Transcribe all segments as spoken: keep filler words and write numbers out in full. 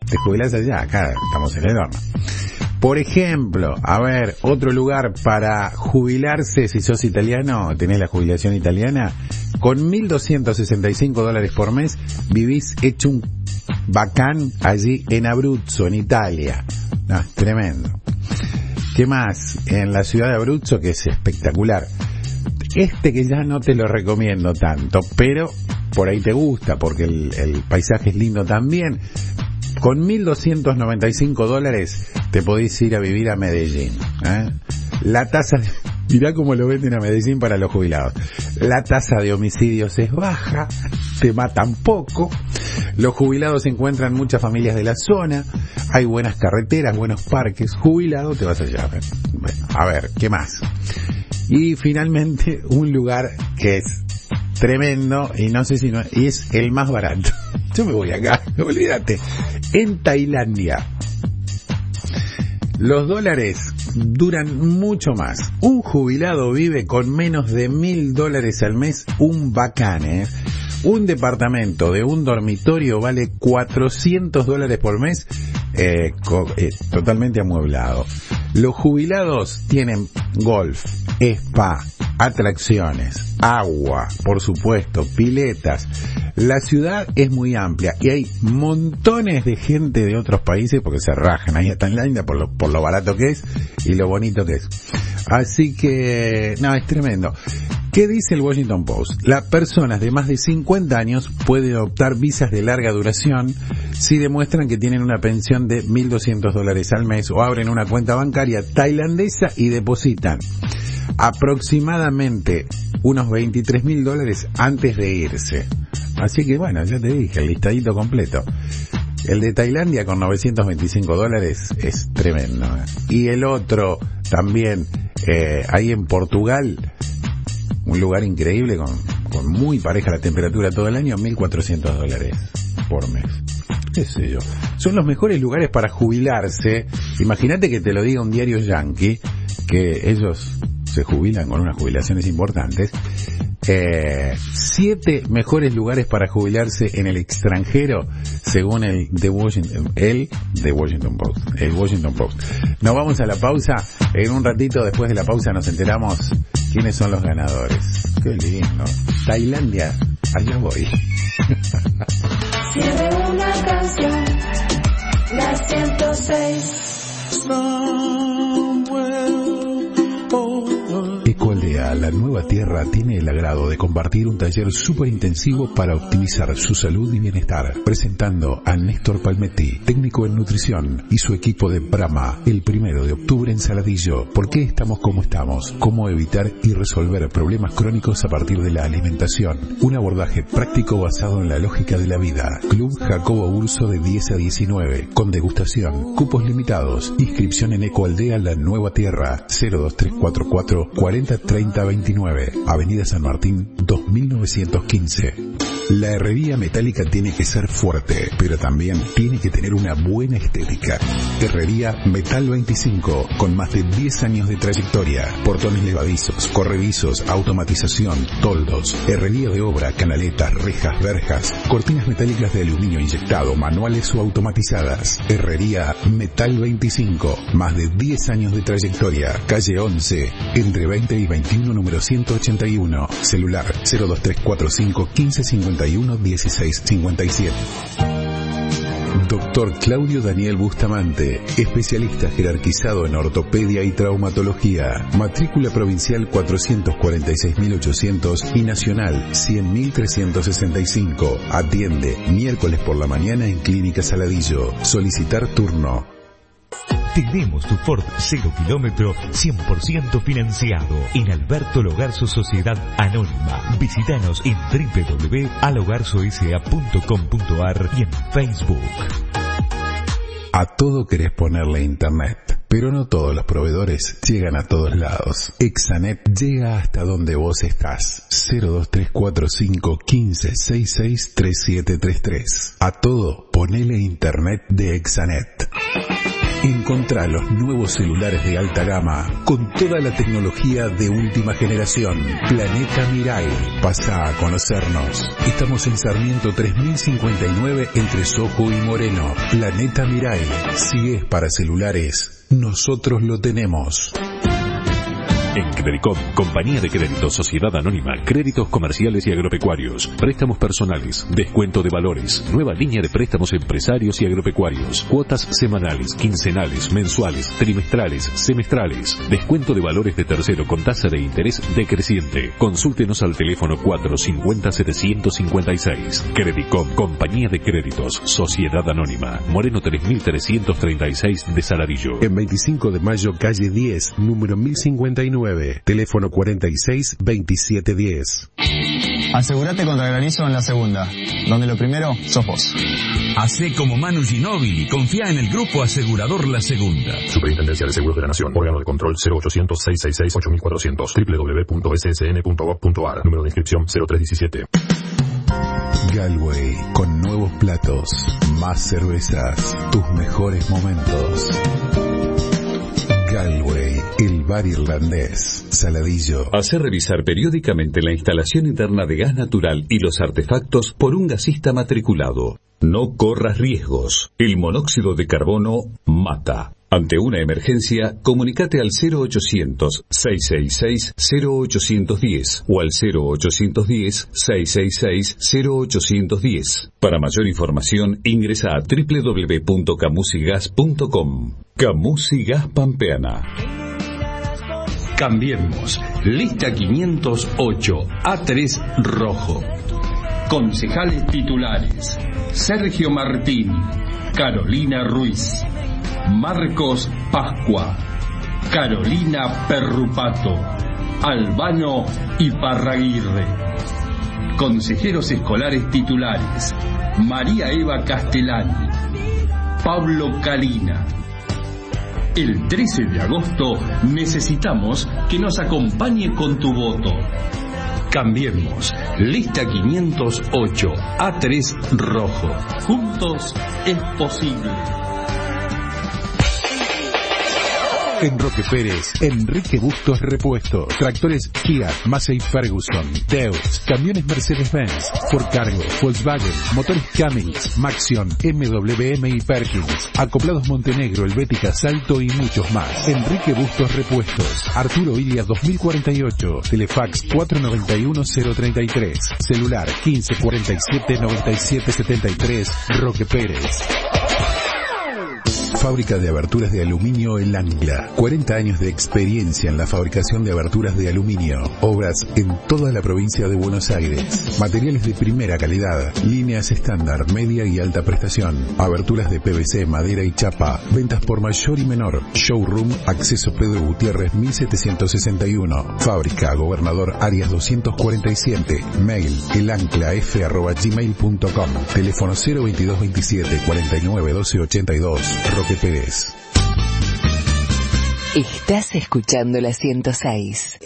te jubilás allá, acá estamos en el horno. Por ejemplo, a ver, otro lugar para jubilarse, si sos italiano, tenés la jubilación italiana, con mil doscientos sesenta y cinco dólares por mes, vivís hecho un bacán allí en Abruzzo, en Italia. No, es tremendo. ¿Qué más? En la ciudad de Abruzzo, que es espectacular. Este que ya no te lo recomiendo tanto, pero por ahí te gusta, porque el, el paisaje es lindo también. Con mil doscientos noventa y cinco dólares te podés ir a vivir a Medellín, ¿eh? La tasa, de, mirá cómo lo venden a Medellín para los jubilados. La tasa de homicidios es baja, te matan poco, los jubilados encuentran muchas familias de la zona, hay buenas carreteras, buenos parques, jubilado te vas allá. Bueno, a ver, ¿qué más? Y finalmente un lugar que es tremendo y no sé si no, y es el más barato. Yo me voy acá, olvídate. En Tailandia, los dólares duran mucho más. Un jubilado vive con menos de mil dólares al mes, un bacán, ¿eh? Un departamento de un dormitorio vale cuatrocientos dólares por mes, eh, co- eh, totalmente amueblado. Los jubilados tienen golf, spa, atracciones, agua, por supuesto, piletas. La ciudad es muy amplia y hay montones de gente de otros países porque se rajan ahí a Tailandia por lo, por lo barato que es y lo bonito que es. Así que, no, es tremendo. ¿Qué dice el Washington Post? Las personas de más de cincuenta años pueden optar visas de larga duración si demuestran que tienen una pensión de mil doscientos dólares al mes o abren una cuenta bancaria tailandesa y depositan aproximadamente unos veintitrés mil dólares antes de irse. Así que bueno, ya te dije, el listadito completo. El de Tailandia con novecientos veinticinco dólares es tremendo, ¿eh? Y el otro también, eh, ahí en Portugal, un lugar increíble con, con muy pareja la temperatura todo el año, mil cuatrocientos dólares por mes. ¿Qué sé yo? Son los mejores lugares para jubilarse. Imagínate que te lo diga un diario yankee, que ellos se jubilan con unas jubilaciones importantes. Eh, siete mejores lugares para jubilarse en el extranjero según el The Washington, el The Washington Post, el Washington Post. Nos vamos a la pausa. En un ratito después de la pausa nos enteramos quiénes son los ganadores. Qué lindo. Tailandia, allá voy. Cierre una canción, la ciento seis. Ecoaldea, la nueva tierra, tiene el agrado de compartir un taller súper intensivo para optimizar su salud y bienestar, presentando a Néstor Palmetti, técnico en nutrición, y su equipo de Brahma, el primero de octubre en Saladillo. ¿Por qué estamos como estamos? ¿Cómo evitar y resolver problemas crónicos a partir de la alimentación? Un abordaje práctico basado en la lógica de la vida. Club Jacobo Urso de diez a diecinueve, con degustación, cupos limitados, inscripción en Ecoaldea, la nueva tierra, cero dos tres cuatro cuatro cuarenta treinta veintinueve, Avenida San Martín dos mil novecientos quince. La herrería metálica tiene que ser fuerte, pero también tiene que tener una buena estética. Herrería Metal veinticinco, con más de diez años de trayectoria. Portones levadizos, corredizos, automatización, toldos, herrería de obra, canaletas, rejas, verjas, cortinas metálicas de aluminio inyectado, manuales o automatizadas. Herrería Metal veinticinco, más de diez años de trayectoria. Calle once, entre veinte y veintiuno, número ciento ochenta y uno. Celular cero dos tres cuatro cinco quince cincuenta y uno dieciséis cincuenta y siete. Doctor Claudio Daniel Bustamante, especialista jerarquizado en ortopedia y traumatología. Matrícula provincial cuatrocientos cuarenta y seis mil ochocientos y nacional cien mil trescientos sesenta y cinco. Atiende miércoles por la mañana en Clínica Saladillo. Solicitar turno. Tenemos tu Ford cero kilómetro cien por ciento financiado en Alberto Logarzo Sociedad Anónima. Visítanos en doble u doble u doble u punto alogarzo s a punto com punto a r y en Facebook. A todo querés ponerle internet, pero no todos los proveedores llegan a todos lados. Exanet llega hasta donde vos estás. cero dos tres cuatro cinco quince sesenta y seis treinta y siete treinta y tres. A todo ponele internet de Exanet. Encontrá los nuevos celulares de alta gama con toda la tecnología de última generación. Planeta Mirai. Pasa a conocernos. Estamos en Sarmiento tres mil cincuenta y nueve entre Sojo y Moreno. Planeta Mirai. Si es para celulares, nosotros lo tenemos. En Credicom, Compañía de Créditos Sociedad Anónima, créditos comerciales y agropecuarios, préstamos personales, descuento de valores, nueva línea de préstamos empresarios y agropecuarios, cuotas semanales, quincenales, mensuales, trimestrales, semestrales, descuento de valores de tercero con tasa de interés decreciente. Consúltenos al teléfono cuatro cinco cero, siete cinco seis. Credicom, Compañía de Créditos Sociedad Anónima, Moreno tres mil trescientos treinta y seis de Saladillo. En veinticinco de mayo, calle diez, número mil cincuenta y nueve. Teléfono cuarenta y seis, veintisiete diez. Asegúrate contra granizo en la segunda, donde lo primero sos vos. Hacé como Manu Ginóbili y confía en el Grupo Asegurador La Segunda. Superintendencia de Seguros de la Nación. Órgano de control cero ochocientos, seiscientos sesenta y seis, ocho mil cuatrocientos. doble u doble u doble u punto s s n punto gov punto a r. Número de inscripción cero tres diecisiete. Galway, con nuevos platos, más cervezas, tus mejores momentos. Galway, el bar irlandés, Saladillo. Hacer revisar periódicamente la instalación interna de gas natural y los artefactos por un gasista matriculado. No corras riesgos. El monóxido de carbono mata. Ante una emergencia, comunícate al cero ochocientos, seiscientos sesenta y seis, cero ochocientos diez o al cero ochocientos diez, seiscientos sesenta y seis, cero ochocientos diez. Para mayor información, ingresa a doble u doble u doble u punto camusigas punto com. Camusigas Pampeana. Cambiemos. Lista quinientos ocho, A tres rojo. Concejales titulares: Sergio Martín, Carolina Ruiz, Marcos Pascua, Carolina Perrupato, Albano Iparraguirre. Consejeros escolares titulares: María Eva Castellani, Pablo Calina. El trece de agosto necesitamos que nos acompañe con tu voto. Cambiemos. Lista quinientos ocho, A tres rojo. Juntos es posible. En Roque Pérez, Enrique Bustos Repuestos, tractores Kia, Massey Ferguson, Deutz, camiones Mercedes-Benz, Ford Cargo, Volkswagen, motores Cummins, Maxion, M W M y Perkins, acoplados Montenegro, Helvética, Salto y muchos más. Enrique Bustos Repuestos, Arturo Ilia dos mil cuarenta y ocho, Telefax cuatro nueve uno cero treinta y tres, celular quince cuarenta y siete noventa y siete setenta y tres, Roque Pérez. Fábrica de aberturas de aluminio El Ancla. cuarenta años de experiencia en la fabricación de aberturas de aluminio. Obras en toda la provincia de Buenos Aires. Materiales de primera calidad. Líneas estándar, media y alta prestación. Aberturas de P V C, madera y chapa. Ventas por mayor y menor. Showroom, Acceso Pedro Gutiérrez mil setecientos sesenta y uno. Fábrica Gobernador Arias doscientos cuarenta y siete. Mail elanclaf arroba gmail punto com. Teléfono cero veintidós veintisiete cuarenta y nueve doce ochenta y dos. Roque Pérez. Estás escuchando la ciento seis.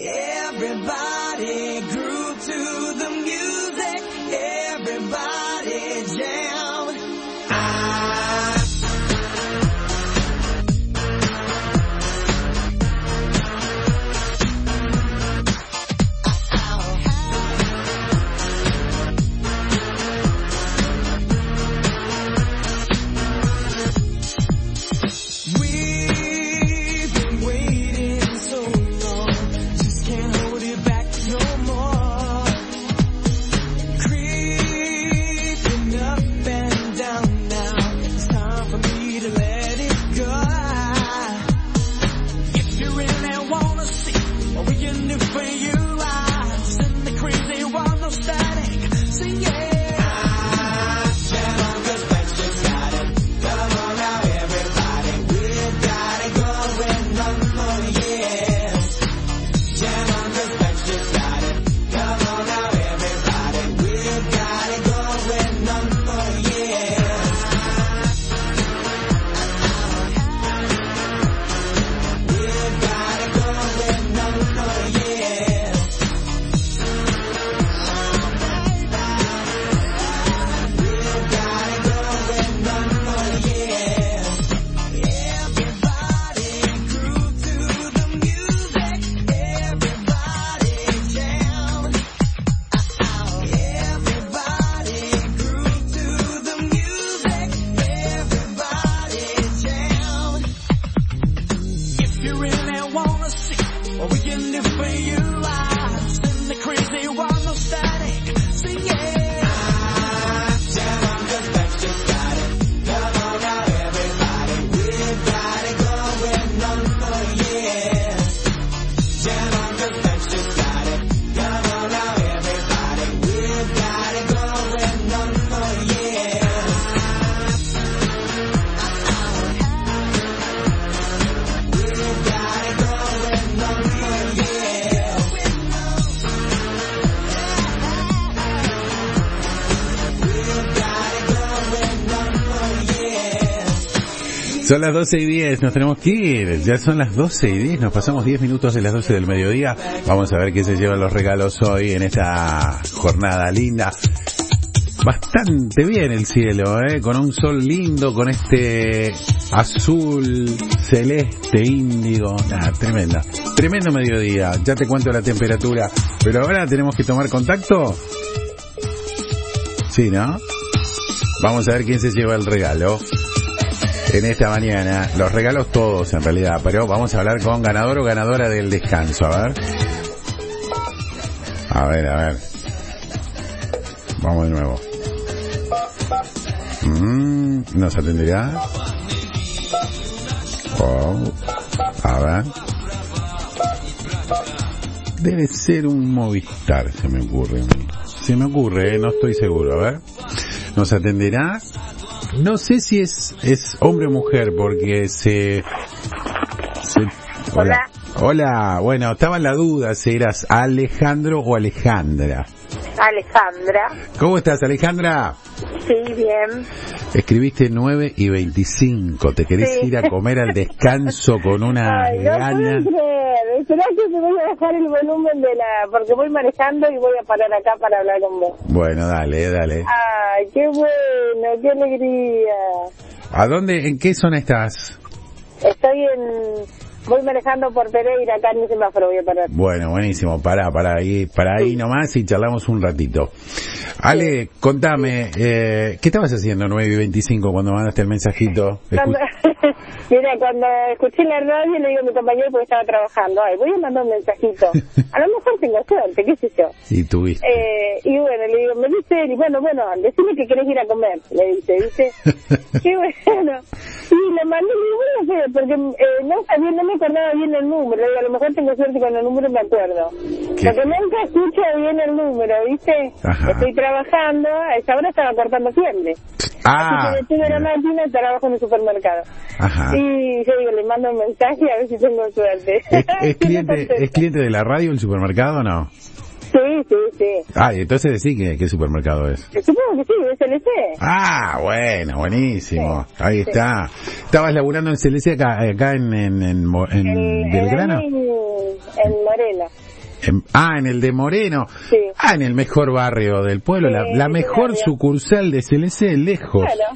We've been waiting so long, just can't What we can do for you, I send the crazy one no static, sing it. Ah, jam on the back, just got it. Come on now, everybody, we've got it going on for years. Jam on the back, just got it. Come on now, everybody, we've got it going on for years. We've got it going on for years. We've got it going on for years. Son las doce y diez, nos tenemos que ir. Ya son las doce y diez, nos pasamos diez minutos de las doce del mediodía. Vamos a ver qué se llevan los regalos hoy en esta jornada linda. Bastante bien el cielo, ¿eh? Con un sol lindo, con este azul, celeste, índigo. Nah, tremenda. Tremendo mediodía. Ya te cuento la temperatura. Pero ahora tenemos que tomar contacto. Sí, ¿no? Vamos a ver quién se lleva el regalo en esta mañana. Los regalos todos en realidad, pero vamos a hablar con ganador o ganadora del descanso. A ver. A ver, a ver. Vamos de nuevo. Mm, ¿nos atenderá? Oh, a ver. Debe ser un Movistar, se me ocurre a mí. Se me ocurre, eh, no estoy seguro. A ver. ¿Nos atenderá? No sé si es es hombre o mujer, porque se... se hola. Hola. Bueno, estaba en la duda si eras Alejandro o Alejandra. Alejandra. ¿Cómo estás, Alejandra? Sí, bien. Escribiste nueve y veinticinco. ¿Te querés Sí. ir a comer al descanso con una Ay, no gana? puedo creer. Esperá que te voy a bajar el volumen de la... Porque voy manejando y voy a parar acá para hablar con vos. Bueno, dale, dale. Ay, qué bueno, qué alegría. ¿A dónde, en qué zona estás? Estoy en... Voy manejando por Pereira, acá en mi semáforo voy a parar. Bueno, buenísimo. Pará, pará ahí, para ahí nomás y charlamos un ratito. Ale, contame, eh, ¿qué estabas haciendo nueve y veinticinco cuando mandaste el mensajito? Cuando, mira, cuando escuché la radio le digo a mi compañero porque estaba trabajando, ay, voy a mandar un mensajito. A lo mejor tengo suerte, qué sé yo. Y tuviste. Eh, y bueno, le digo, me dice, y bueno, bueno, decime que querés ir a comer, le dice, ¿viste? Qué bueno. Y le mandé, le digo, bueno, sé, porque eh, no sabía, no me acordaba bien el número, le digo, a lo mejor tengo suerte con el número me acuerdo. ¿Qué? Porque nunca escucho bien el número, ¿viste? Ajá. Estoy trabajando, a esa hora estaba cortando siempre. Ah, Así que detuve la máquina y trabajo en el supermercado. Ajá. Y yo digo, le mando un mensaje a ver si tengo suerte. ¿Es, es cliente, ¿Es cliente de la radio el supermercado o no? Sí, sí, sí. Ah, y entonces decí que qué supermercado es. Supongo que sí, es C L C. Ah, bueno, buenísimo. Sí, ahí sí. Está. ¿Estabas laburando en C L C acá, acá en, en, en, en el, Belgrano? En, en Moreno. En, ah, en el de Moreno. Sí. Ah, en el mejor barrio del pueblo. Sí, la, la mejor claro. Sucursal de C L C, lejos. Claro.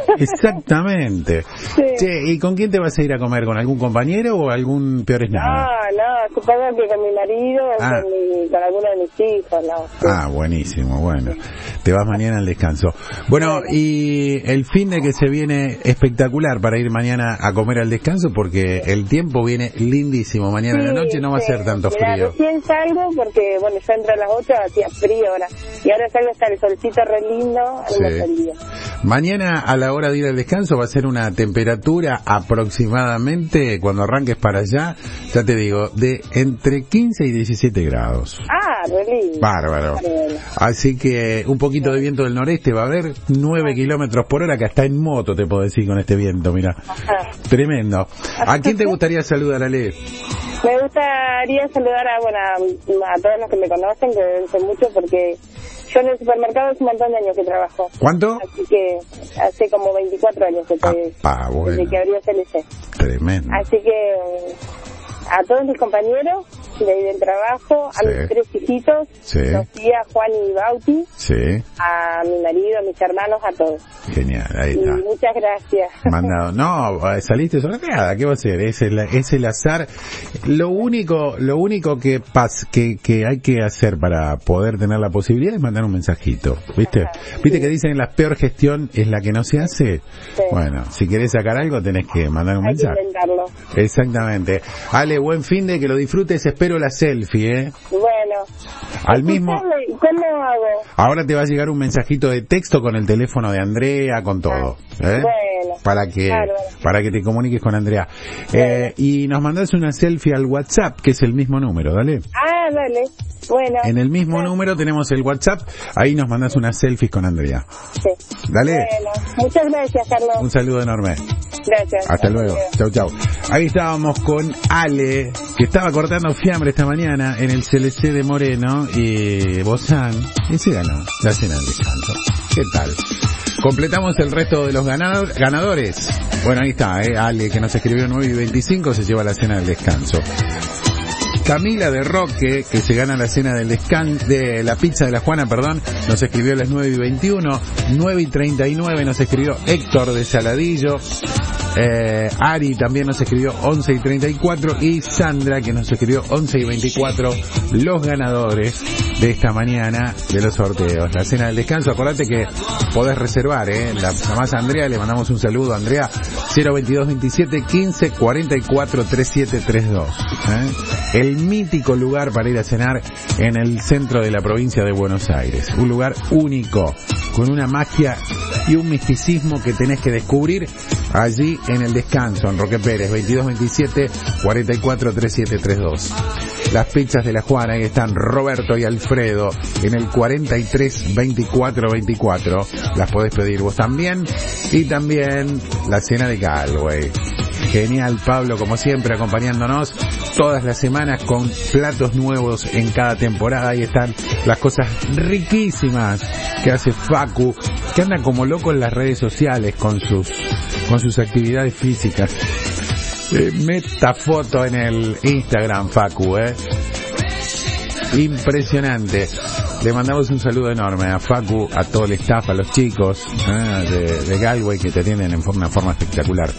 Exactamente. Sí. Che, ¿y con quién te vas a ir a comer? ¿Con algún compañero o algún peor es nada? No, no, supongo que con mi marido o ah. con, mi, con alguno de mis hijos, no. Sí. Ah, buenísimo, bueno. Te vas mañana al descanso. Bueno, y el fin de que se viene espectacular para ir mañana a comer al descanso porque el tiempo viene lindísimo. Mañana sí, en la noche no va sí. a ser tanto Mirá, frío. Recién salgo porque, bueno, yo entro a las ocho, hacía frío ahora. Y ahora salgo hasta el solcito re lindo, sí. el día. Mañana a la hora de ir al descanso va a ser una temperatura aproximadamente, cuando arranques para allá, ya te digo, de entre quince y diecisiete grados. Ah, re lindo. Bárbaro. Bárbaro. Así que un poquito de viento del noreste va a haber nueve kilómetros por hora, que hasta en moto te puedo decir con este viento, mira. Ajá. Tremendo. ¿A quién te gustaría saludar, Ale? Me gustaría saludar a, bueno, a, a todos los que me conocen, que deben ser mucho, porque yo en el supermercado hace un montón de años que trabajo. ¿Cuánto? Así que hace como veinticuatro años que estoy, ah, bueno. desde que abrió C L C. Tremendo. Así que a todos mis compañeros de ahí del trabajo, a Sí. mis tres hijitos, Sí. Sofía, Juan y Bauti, Sí, a mi marido, a mis hermanos, a todos. genial, ahí Y está. muchas gracias. Mandado. No, eh, saliste sorteada, ¿qué va a hacer? Es el, es el azar. Lo único, lo único que pas, que, que hay que hacer para poder tener la posibilidad es mandar un mensajito, ¿viste? ¿Viste que dicen la peor gestión es la que no se hace? Sí. Bueno, si querés sacar algo tenés que mandar un Hay que mensaje. intentarlo. Exactamente. Ale, buen fin de que lo disfrutes, espero la selfie, ¿eh? Bueno. Al mismo, Escuchame, ¿cómo hago? ahora te va a llegar un mensajito de texto con el teléfono de Andrea, con todo, ¿eh? Bueno. Para que, Bárbaro. para que te comuniques con Andrea. Eh, y nos mandás una selfie al WhatsApp, que es el mismo número, dale. Ah, dale. Bueno. En el mismo número tenemos el WhatsApp, ahí nos mandás unas selfies con Andrea. Sí. Dale. Bueno, muchas gracias, Carlos. Un saludo enorme. Gracias. Hasta luego. Chau, chau. Ahí estábamos con Ale, que estaba cortando fiambre esta mañana en el C L C de Moreno y Bozán, y se ganó la cena del descanso. ¿Qué tal? Completamos el resto de los ganado- ganadores. Bueno, ahí está, eh, Ale, que nos escribió nueve y veinticinco, se lleva la cena del descanso. Camila de Roque, que se gana la cena del descanso, de la pizza de la Juana, perdón, nos escribió a las nueve y veintiuno, nueve y treinta y nueve nos escribió Héctor de Saladillo, eh, Ari también nos escribió once y treinta y cuatro y Sandra que nos escribió once y veinticuatro, los ganadores de esta mañana de los sorteos. La cena del descanso, acordate que podés reservar, eh, la llamás a Andrea, le mandamos un saludo a Andrea, cero veintidós veintisiete quince cuarenta y cuatro treinta y siete treinta y dos, ¿eh? El mítico lugar para ir a cenar en el centro de la provincia de Buenos Aires. Un lugar único, con una magia y un misticismo que tenés que descubrir allí en el descanso, en Roque Pérez, veintidós veintisiete cuarenta y cuatro treinta y siete treinta y dos. Las pizzas de la Juana, ahí están Roberto y Alfredo, en el cuarenta y tres veinticuatro veinticuatro. Las podés pedir vos también. Y también la cena de Galway. Genial, Pablo, como siempre, acompañándonos todas las semanas con platos nuevos en cada temporada. Ahí están las cosas riquísimas que hace Facu, que anda como loco en las redes sociales con sus, con sus actividades físicas. Eh, meta foto en el Instagram, Facu, eh. Impresionante. Le mandamos un saludo enorme a Facu, a todo el staff, a los chicos eh, de, de Galway que te atienden en una forma espectacular.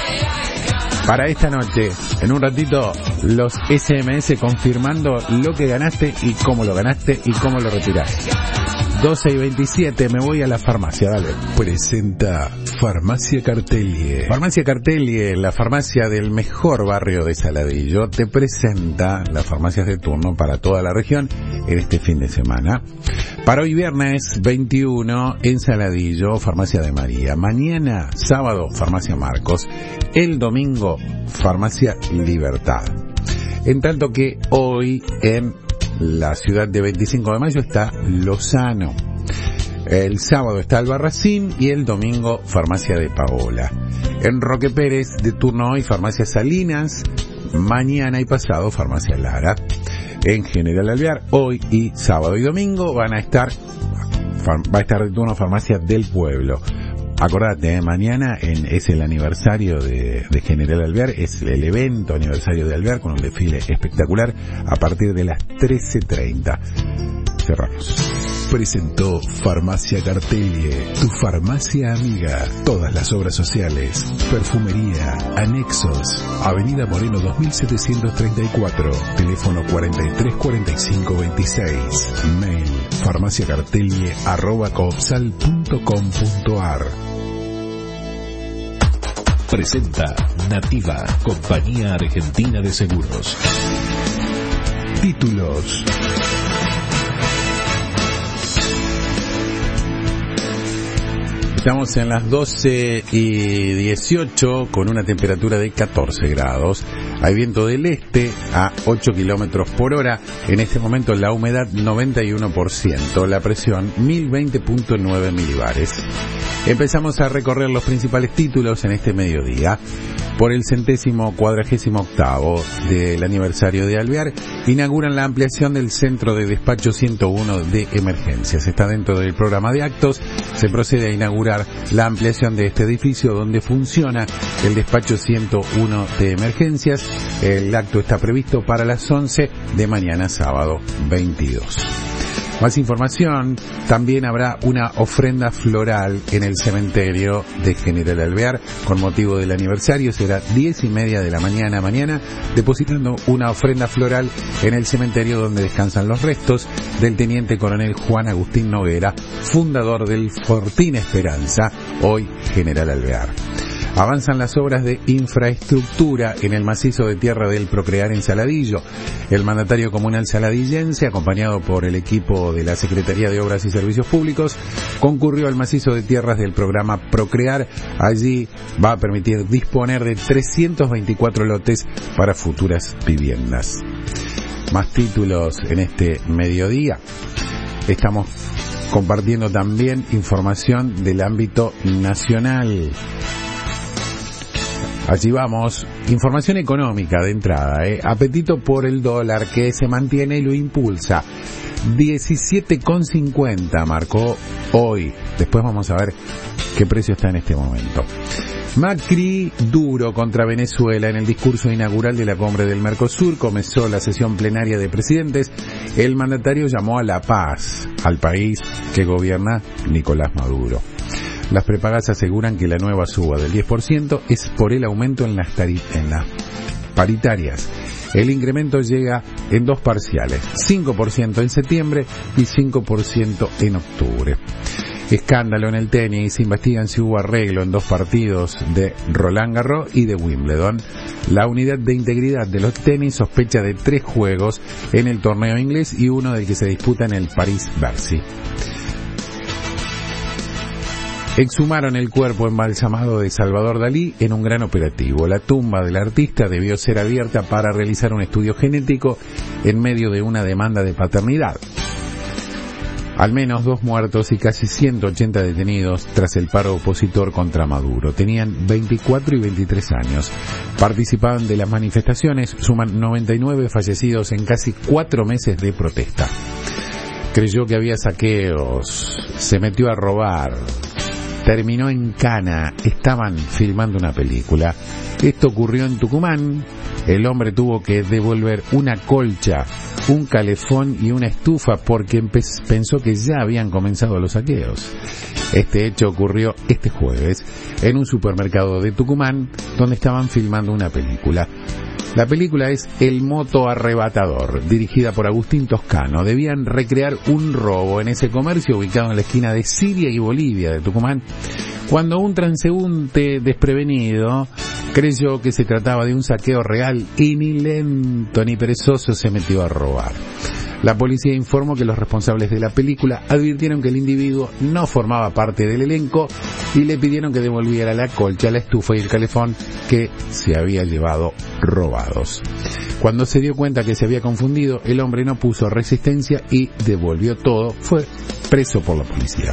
Para esta noche, en un ratito, los S M S confirmando lo que ganaste y cómo lo ganaste y cómo lo retiraste. doce y veintisiete, me voy a la farmacia, dale. Presenta Farmacia Cartelie. Farmacia Cartelie, la farmacia del mejor barrio de Saladillo, te presenta las farmacias de turno para toda la región en este fin de semana. Para hoy viernes veintiuno, en Saladillo, Farmacia de María. Mañana, sábado, Farmacia Marcos. El domingo, Farmacia Libertad. En tanto que hoy, en la ciudad de veinticinco de mayo, está Lozano. El sábado está Albarracín y el domingo Farmacia de Paola. En Roque Pérez, de turno hoy, Farmacia Salinas. Mañana y pasado, Farmacia Lara. En General Alvear, hoy y sábado y domingo van a estar, va a estar de turno Farmacia del Pueblo. Acordate, ¿eh? Mañana en, es el aniversario de, de General Alvear, es el evento aniversario de Alvear con un desfile espectacular a partir de las trece treinta. Cerramos. Presentó Farmacia Cartelie, tu farmacia amiga. Todas las obras sociales, perfumería, anexos. Avenida Moreno dos mil setecientos treinta y cuatro, teléfono cuarenta y tres cuarenta y cinco veintiséis. Mail farmaciacartelie arroba coopsal punto com punto ar. Presenta Nativa, compañía argentina de seguros. Títulos. Estamos en las doce y dieciocho con una temperatura de catorce grados. Hay viento del este a ocho kilómetros por hora. En este momento la humedad noventa y uno por ciento. La presión mil veinte punto nueve milibares. Empezamos a recorrer los principales títulos en este mediodía. por el centésimo cuadragésimo octavo del aniversario de Alvear, inauguran la ampliación del centro de despacho ciento uno de emergencias. Está dentro del programa de actos. Se procede a inaugurar la ampliación de este edificio donde funciona el despacho ciento uno de emergencias. El acto está previsto para las once de mañana, sábado veintidós. Más información, también habrá una ofrenda floral en el cementerio de General Alvear con motivo del aniversario. Será diez y media de la mañana mañana, depositando una ofrenda floral en el cementerio donde descansan los restos del teniente coronel Juan Agustín Noguera, fundador del Fortín Esperanza, hoy General Alvear. Avanzan las obras de infraestructura en el macizo de tierra del Procrear en Saladillo. El mandatario comunal saladillense, acompañado por el equipo de la Secretaría de Obras y Servicios Públicos, concurrió al macizo de tierras del programa Procrear. Allí va a permitir disponer de trescientos veinticuatro lotes para futuras viviendas. Más títulos en este mediodía. Estamos compartiendo también información del ámbito nacional. Allí vamos, información económica de entrada, ¿eh? Apetito por el dólar que se mantiene y lo impulsa. diecisiete con cincuenta marcó hoy. Después vamos a ver qué precio está en este momento. Macri duro contra Venezuela en el discurso inaugural de la cumbre del Mercosur. Comenzó la sesión plenaria de presidentes. El mandatario llamó a la paz al país que gobierna Nicolás Maduro. Las prepagas aseguran que la nueva suba del diez por ciento es por el aumento en las, tari- en las paritarias. El incremento llega en dos parciales, cinco por ciento en septiembre y cinco por ciento en octubre. Escándalo en el tenis, investigan si hubo arreglo en dos partidos de Roland Garros y de Wimbledon. La unidad de integridad de los tenis sospecha de tres juegos en el torneo inglés y uno del que se disputa en el París-Bercy. Exhumaron el cuerpo embalsamado de Salvador Dalí en un gran operativo. La tumba del artista debió ser abierta para realizar un estudio genético en medio de una demanda de paternidad. Al menos dos muertos y casi ciento ochenta detenidos tras el paro opositor contra Maduro. Tenían veinticuatro y veintitrés años. Participaban de las manifestaciones, suman noventa y nueve fallecidos en casi cuatro meses de protesta. Creyó que había saqueos, se metió a robar. Terminó en cana, estaban filmando una película. Esto ocurrió en Tucumán. El hombre tuvo que devolver una colcha, un calefón y una estufa porque empe- pensó que ya habían comenzado los saqueos. Este hecho ocurrió este jueves en un supermercado de Tucumán donde estaban filmando una película. La película es El Moto Arrebatador, dirigida por Agustín Toscano. Debían recrear un robo en ese comercio ubicado en la esquina de Siria y Bolivia de Tucumán, cuando un transeúnte desprevenido creyó que se trataba de un saqueo real y ni lento ni perezoso se metió a robar. La policía informó que los responsables de la película advirtieron que el individuo no formaba parte del elenco y le pidieron que devolviera la colcha, la estufa y el calefón que se había llevado robados. Cuando se dio cuenta que se había confundido, el hombre no puso resistencia y devolvió todo. Fue preso por la policía.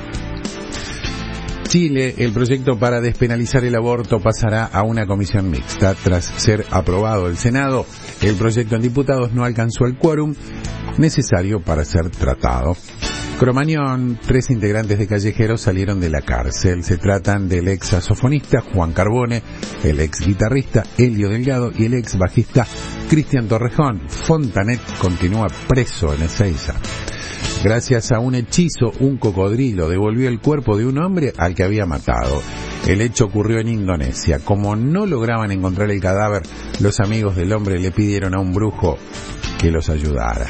Chile, el proyecto para despenalizar el aborto pasará a una comisión mixta. Tras ser aprobado el Senado, el proyecto en diputados no alcanzó el quórum necesario para ser tratado. Cromañón, tres integrantes de Callejeros salieron de la cárcel. Se tratan del ex saxofonista Juan Carbone, el ex guitarrista Elio Delgado y el ex bajista Cristian Torrejón. Fontanet continúa preso en Ezeiza. Gracias a un hechizo, un cocodrilo devolvió el cuerpo de un hombre al que había matado. El hecho ocurrió en Indonesia. Como no lograban encontrar el cadáver, los amigos del hombre le pidieron a un brujo que los ayudara.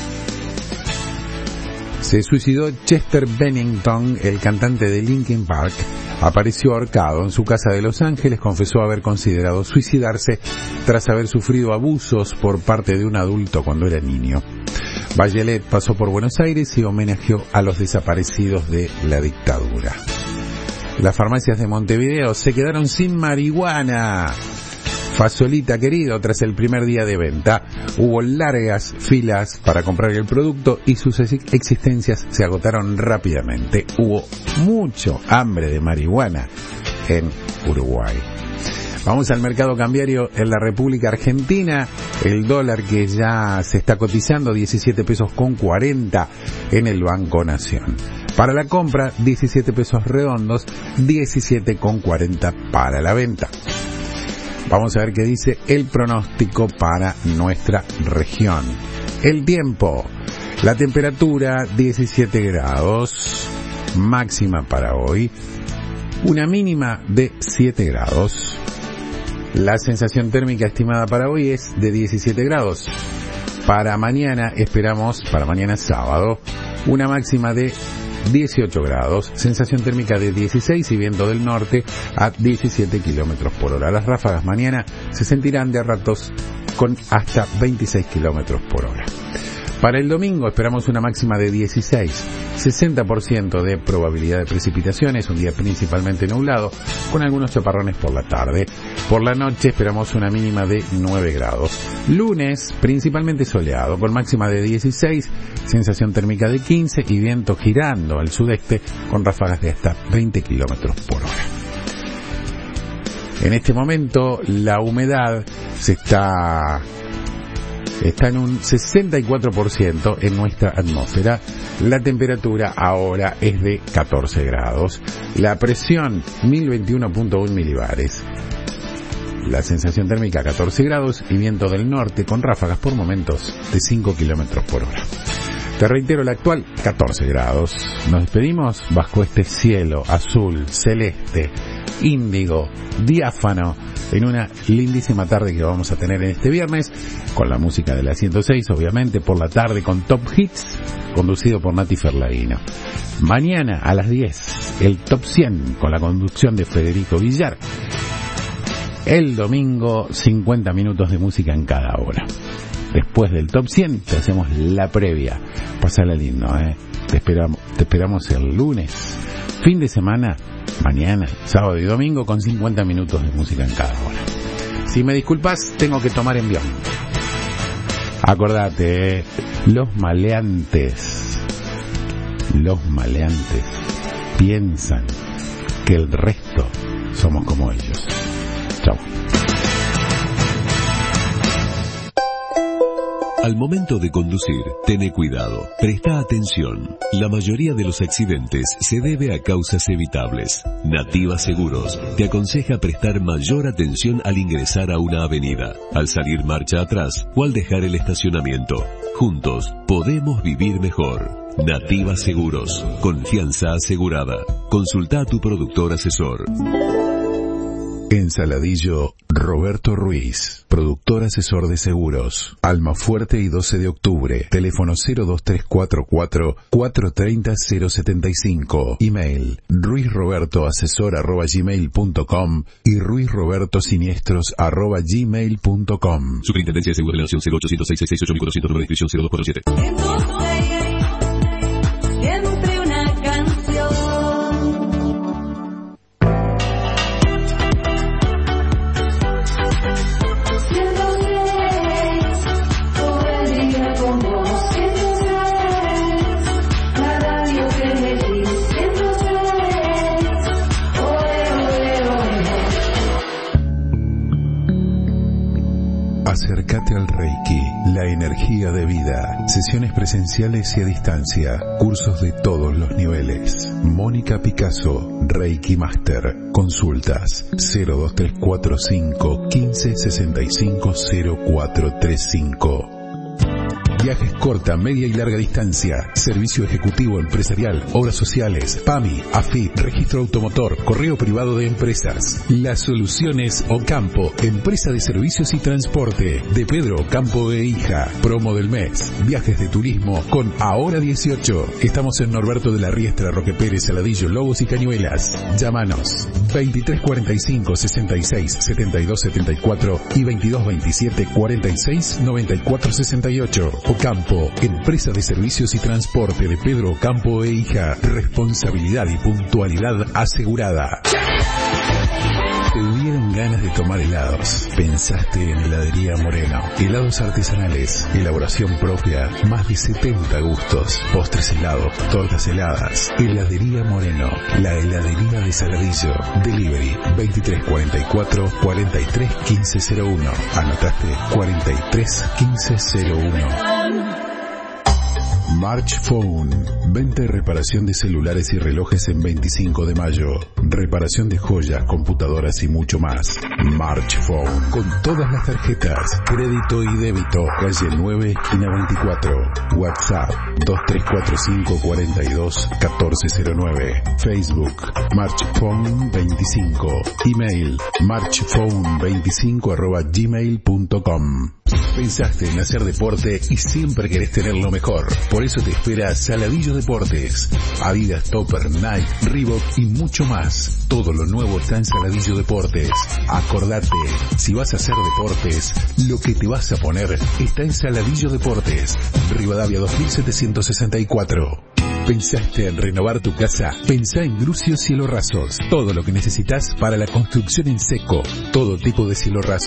Se suicidó Chester Bennington, el cantante de Linkin Park. Apareció ahorcado en su casa de Los Ángeles. Confesó haber considerado suicidarse tras haber sufrido abusos por parte de un adulto cuando era niño. Bachelet pasó por Buenos Aires y homenajeó a los desaparecidos de la dictadura. Las farmacias de Montevideo se quedaron sin marihuana. Fasolita querido, tras el primer día de venta, hubo largas filas para comprar el producto y sus existencias se agotaron rápidamente. Hubo mucho hambre de marihuana en Uruguay. Vamos al mercado cambiario en la República Argentina. El dólar que ya se está cotizando diecisiete pesos con cuarenta en el Banco Nación. Para la compra, diecisiete pesos redondos, diecisiete con cuarenta para la venta. Vamos a ver qué dice el pronóstico para nuestra región. El tiempo, la temperatura diecisiete grados, máxima para hoy, una mínima de siete grados. La sensación térmica estimada para hoy es de diecisiete grados. Para mañana esperamos, para mañana sábado, una máxima de dieciocho grados, sensación térmica de dieciséis y viento del norte a diecisiete kilómetros por hora. Las ráfagas mañana se sentirán de a ratos con hasta veintiséis kilómetros por hora. Para el domingo esperamos una máxima de dieciséis, sesenta por ciento de probabilidad de precipitaciones, un día principalmente nublado, con algunos chaparrones por la tarde. Por la noche esperamos una mínima de nueve grados. Lunes, principalmente soleado, con máxima de dieciséis, sensación térmica de quince y viento girando al sudeste, con ráfagas de hasta veinte kilómetros por hora. En este momento, la humedad se está... está en un sesenta y cuatro por ciento en nuestra atmósfera. La temperatura ahora es de catorce grados. La presión mil veintiuno punto uno milibares. La sensación térmica catorce grados y viento del norte con ráfagas por momentos de cinco kilómetros por hora. Te reitero, la actual catorce grados. Nos despedimos bajo este cielo azul, celeste, índigo, diáfano, en una lindísima tarde que vamos a tener en este viernes, con la música de la ciento seis, obviamente, por la tarde con Top Hits, conducido por Nati Ferlaino. Mañana a las diez, el Top cien, con la conducción de Federico Villar. El domingo, cincuenta minutos de música en cada hora. Después del Top cien, te hacemos la previa. Pasala lindo, ¿eh? Te esperamos, te esperamos el lunes. Fin de semana, mañana, sábado y domingo, con cincuenta minutos de música en cada hora. Si me disculpas, tengo que tomar envión. Acordate, ¿eh? Los maleantes, los maleantes piensan que el resto somos como ellos. Chao. Al momento de conducir, tené cuidado, presta atención. La mayoría de los accidentes se debe a causas evitables. Nativa Seguros te aconseja prestar mayor atención al ingresar a una avenida, al salir marcha atrás o al dejar el estacionamiento. Juntos podemos vivir mejor. Nativa Seguros, confianza asegurada. Consulta a tu productor asesor. En Saladillo, Roberto Ruiz, productor asesor de seguros. Almafuerte y doce de octubre. Teléfono cero dos tres cuatro cuatro, cuatro tres cero, cero siete cinco. Email ruizroberto asesor arroba gmail punto com y ruizrobertosiniestros arroba gmail punto com. Superintendencia de Seguros de la Nación cero ochocientos seis seis seis ocho mil cuatrocientos, número de inscripción cero dos cuatro siete. Siempre una canción. Acércate al Reiki, la energía de vida. Sesiones presenciales y a distancia. Cursos de todos los niveles. Mónica Picasso, Reiki Master. Consultas cero dos tres cuatro cinco, quince sesenta y cinco, cero cuatro tres cinco. Viajes corta, media y larga distancia, servicio ejecutivo empresarial, obras sociales, P A M I, A F I, registro automotor, correo privado de empresas. Las soluciones Ocampo, empresa de servicios y transporte, de Pedro Ocampo e Hija. Promo del mes, viajes de turismo con Ahora dieciocho. Estamos en Norberto de la Riestra, Roque Pérez, Saladillo, Lobos y Cañuelas. Llámanos veintitrés cuarenta y cinco, sesenta y seis, setenta y dos setenta y cuatro y veintidós veintisiete, cuarenta y seis, noventa y cuatro sesenta y ocho. Ocampo, empresa de servicios y transporte de Pedro Ocampo e Hija. Responsabilidad y puntualidad asegurada. El dieron ganas de tomar helados. Pensaste en Heladería Moreno. Helados artesanales, elaboración propia, más de setenta gustos, postres helados, tortas heladas. Heladería Moreno, la heladería de Saladillo. Delivery veintitrés cuarenta y cuatro, cuarenta y tres quince cero uno. ¿Anotaste? cuarenta y tres quince cero uno. March Phone, venta y reparación de celulares y relojes en veinticinco de mayo, reparación de joyas, computadoras y mucho más. March Phone, con todas las tarjetas, crédito y débito, calle nueve, esquina veinticuatro, WhatsApp dos tres cuatro cinco, cuarenta y dos, catorce cero nueve, Facebook March Phone veinticinco, email marchphone veinticinco arroba gmail punto com. Pensaste en hacer deporte y siempre querés tener lo mejor. Por eso te espera Saladillo Deportes. Adidas, Topper, Nike, Reebok y mucho más. Todo lo nuevo está en Saladillo Deportes. Acordate, si vas a hacer deportes, lo que te vas a poner está en Saladillo Deportes. Rivadavia dos mil setecientos sesenta y cuatro. ¿Pensaste en renovar tu casa? Pensá en Grucio Cielo Rasos. Todo lo que necesitas para la construcción en seco. Todo tipo de cielo raso.